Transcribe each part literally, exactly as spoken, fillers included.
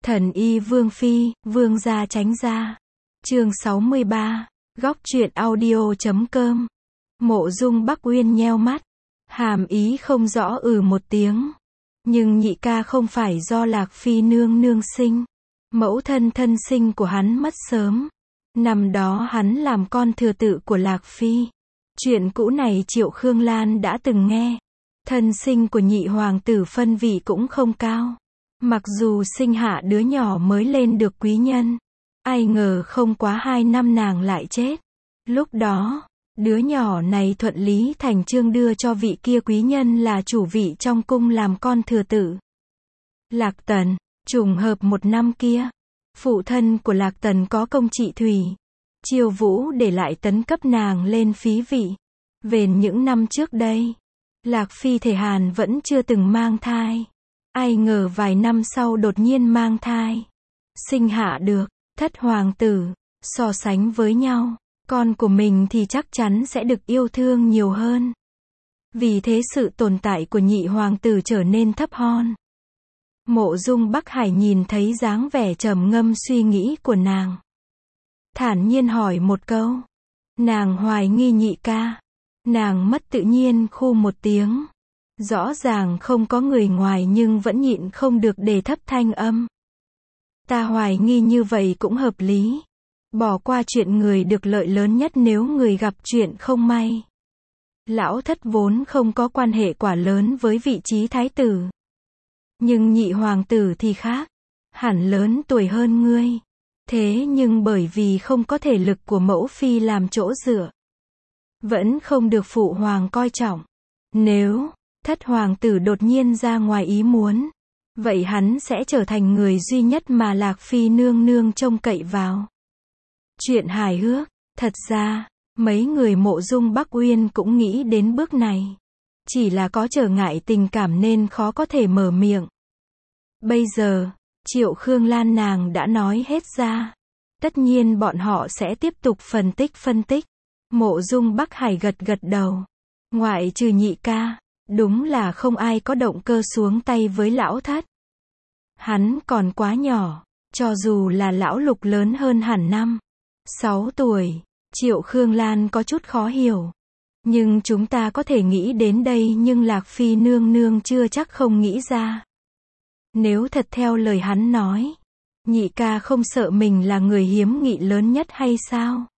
Thần y Vương Phi, Vương gia tránh ra. Chương sáu mươi ba, góc truyện audio chấm com. Mộ Dung Bắc Uyên nheo mắt, hàm ý không rõ ừ một tiếng. Nhưng nhị ca không phải do Lạc Phi nương nương sinh. Mẫu thân thân sinh của hắn mất sớm. Năm đó hắn làm con thừa tự của Lạc Phi. Chuyện cũ này Triệu Khương Lan đã từng nghe. Thân sinh của nhị hoàng tử phân vị cũng không cao. Mặc dù sinh hạ đứa nhỏ mới lên được quý nhân. Ai ngờ không quá hai năm nàng lại chết. Lúc đó, đứa nhỏ này thuận lý thành chương đưa cho vị kia quý nhân là chủ vị trong cung làm con thừa tự. Lạc Tần, trùng hợp một năm kia, phụ thân của Lạc Tần có công trị thủy. Chiêu Vũ để lại tấn cấp nàng lên phí vị. Về những năm trước đây, Lạc Phi thể Hàn vẫn chưa từng mang thai. Ai ngờ vài năm sau đột nhiên mang thai. Sinh hạ được, thất hoàng tử. So sánh với nhau, con của mình thì chắc chắn sẽ được yêu thương nhiều hơn. Vì thế sự tồn tại của nhị hoàng tử trở nên thấp hon. Mộ Dung Bắc Hải nhìn thấy dáng vẻ trầm ngâm suy nghĩ của nàng. Thản nhiên hỏi một câu. Nàng hoài nghi nhị ca. Nàng mất tự nhiên khu một tiếng. Rõ ràng không có người ngoài nhưng vẫn nhịn không được để thấp thanh âm. Ta hoài nghi như vậy cũng hợp lý. Bỏ qua chuyện người được lợi lớn nhất nếu người gặp chuyện không may. Lão thất vốn không có quan hệ quả lớn với vị trí thái tử. Nhưng nhị hoàng tử thì khác. Hẳn lớn tuổi hơn ngươi. Thế nhưng bởi vì không có thể lực của mẫu phi làm chỗ dựa. Vẫn không được phụ hoàng coi trọng. Nếu thất hoàng tử đột nhiên ra ngoài ý muốn, vậy hắn sẽ trở thành người duy nhất mà Lạc Phi nương nương trông cậy vào. Chuyện hài hước, thật ra, mấy người Mộ Dung Bắc Uyên cũng nghĩ đến bước này. Chỉ là có trở ngại tình cảm nên khó có thể mở miệng. Bây giờ, Triệu Khương Lan nàng đã nói hết ra. Tất nhiên bọn họ sẽ tiếp tục phân tích phân tích. Mộ Dung Bắc Hải gật gật đầu. Ngoại trừ nhị ca, đúng là không ai có động cơ xuống tay với lão thất. Hắn còn quá nhỏ, cho dù là lão Lục lớn hơn hẳn năm, sáu tuổi. Triệu Khương Lan có chút khó hiểu. Nhưng chúng ta có thể nghĩ đến đây nhưng Lạc Phi nương nương chưa chắc không nghĩ ra. Nếu thật theo lời hắn nói, nhị ca không sợ mình là người hiếm nghị lớn nhất hay sao?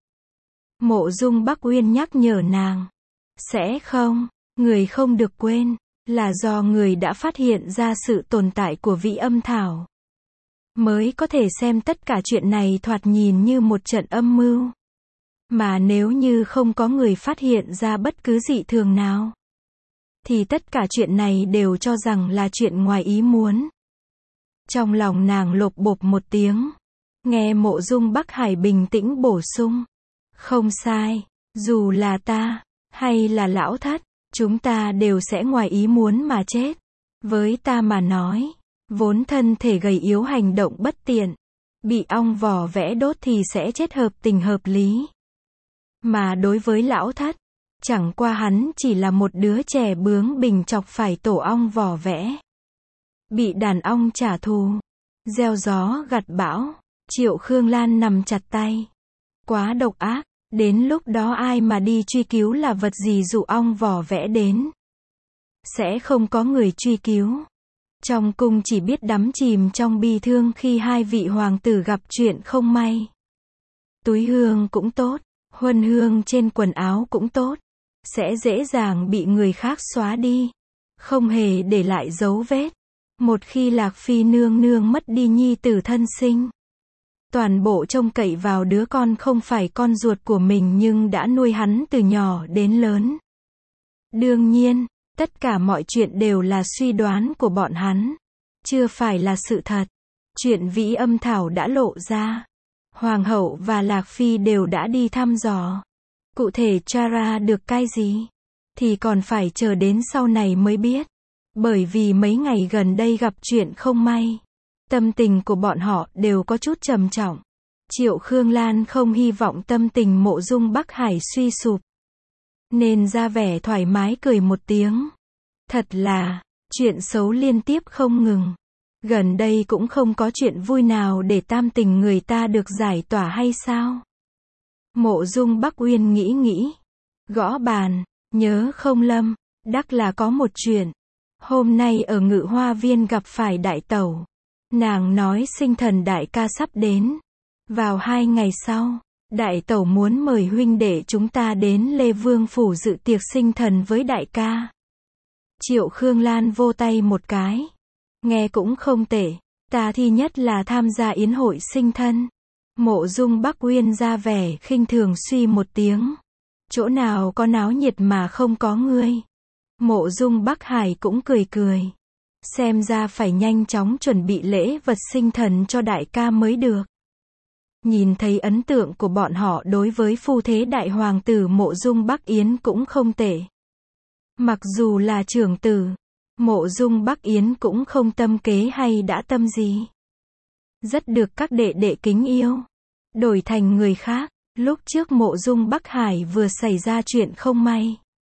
Mộ Dung Bắc Uyên nhắc nhở nàng. Sẽ không, người không được quên, là do người đã phát hiện ra sự tồn tại của Vĩ Âm Thảo. Mới có thể xem tất cả chuyện này thoạt nhìn như một trận âm mưu. Mà nếu như không có người phát hiện ra bất cứ dị thường nào, thì tất cả chuyện này đều cho rằng là chuyện ngoài ý muốn. Trong lòng nàng lột bột một tiếng. Nghe Mộ Dung Bắc Hải bình tĩnh bổ sung. Không sai, dù là ta, hay là lão thất, chúng ta đều sẽ ngoài ý muốn mà chết. Với ta mà nói, vốn thân thể gầy yếu hành động bất tiện, bị ong vò vẽ đốt thì sẽ chết hợp tình hợp lý. Mà đối với lão thất, chẳng qua hắn chỉ là một đứa trẻ bướng bỉnh chọc phải tổ ong vò vẽ. Bị đàn ong trả thù, gieo gió gặt bão. Triệu Khương Lan nằm chặt tay. Quá độc ác, đến lúc đó ai mà đi truy cứu là vật gì dụ ong vò vẽ đến. Sẽ không có người truy cứu. Trong cung chỉ biết đắm chìm trong bi thương khi hai vị hoàng tử gặp chuyện không may. Túi hương cũng tốt, huân hương trên quần áo cũng tốt. Sẽ dễ dàng bị người khác xóa đi. Không hề để lại dấu vết. Một khi Lạc Phi nương nương mất đi nhi tử thân sinh, toàn bộ trông cậy vào đứa con không phải con ruột của mình nhưng đã nuôi hắn từ nhỏ đến lớn. Đương nhiên, tất cả mọi chuyện đều là suy đoán của bọn hắn, chưa phải là sự thật. Chuyện Vĩ Âm Thảo đã lộ ra. Hoàng hậu và Lạc Phi đều đã đi thăm dò. Cụ thể tra ra được cái gì, thì còn phải chờ đến sau này mới biết. Bởi vì mấy ngày gần đây gặp chuyện không may. Tâm tình của bọn họ đều có chút trầm trọng. Triệu Khương Lan không hy vọng tâm tình Mộ Dung Bắc Hải suy sụp. Nên ra vẻ thoải mái cười một tiếng. Thật là, chuyện xấu liên tiếp không ngừng. Gần đây cũng không có chuyện vui nào để tam tình người ta được giải tỏa hay sao? Mộ Dung Bắc Uyên nghĩ nghĩ, gõ bàn, nhớ không Lâm, đắc là có một chuyện. Hôm nay ở Ngự Hoa Viên gặp phải đại tẩu. Nàng nói sinh thần đại ca sắp đến. Vào hai ngày sau, đại tẩu muốn mời huynh đệ chúng ta đến Lê Vương Phủ dự tiệc sinh thần với đại ca. Triệu Khương Lan vô tay một cái. Nghe cũng không tệ, ta thi nhất là tham gia yến hội sinh thân. Mộ Dung Bắc Uyên ra vẻ khinh thường suy một tiếng. Chỗ nào có náo nhiệt mà không có ngươi. Mộ Dung Bắc Hải cũng cười cười. Xem ra phải nhanh chóng chuẩn bị lễ vật sinh thần cho đại ca mới được. Nhìn thấy ấn tượng của bọn họ đối với phu thế đại hoàng tử Mộ Dung Bắc Yến cũng không tệ. Mặc dù là trưởng tử, Mộ Dung Bắc Yến cũng không tâm kế hay đã tâm gì. Rất được các đệ đệ kính yêu. Đổi thành người khác, lúc trước Mộ Dung Bắc Hải vừa xảy ra chuyện không may.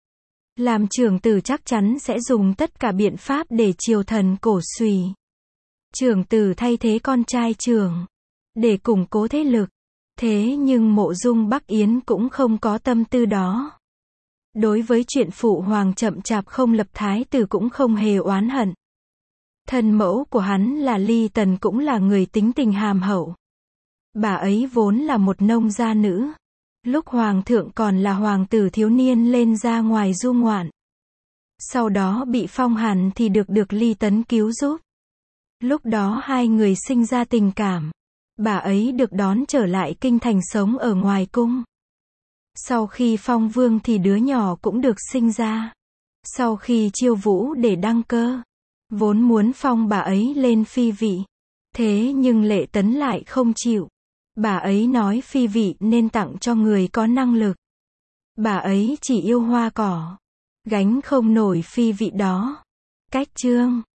Làm trưởng tử chắc chắn sẽ dùng tất cả biện pháp để triều thần cổ suý. Trưởng tử thay thế con trai trưởng, để củng cố thế lực. Thế nhưng Mộ Dung Bắc Yến cũng không có tâm tư đó. Đối với chuyện phụ hoàng chậm chạp không lập thái tử cũng không hề oán hận. Thân mẫu của hắn là Ly Tần cũng là người tính tình hàm hậu. Bà ấy vốn là một nông gia nữ. Lúc hoàng thượng còn là hoàng tử thiếu niên lên ra ngoài du ngoạn. Sau đó bị phong hàn thì được được Ly Tấn cứu giúp. Lúc đó hai người sinh ra tình cảm. Bà ấy được đón trở lại kinh thành sống ở ngoài cung. Sau khi phong vương thì đứa nhỏ cũng được sinh ra. Sau khi chiêu vũ để đăng cơ, vốn muốn phong bà ấy lên phi vị. Thế nhưng Lệ Tấn lại không chịu. Bà ấy nói phi vị nên tặng cho người có năng lực. Bà ấy chỉ yêu hoa cỏ, gánh không nổi phi vị đó. Cách chương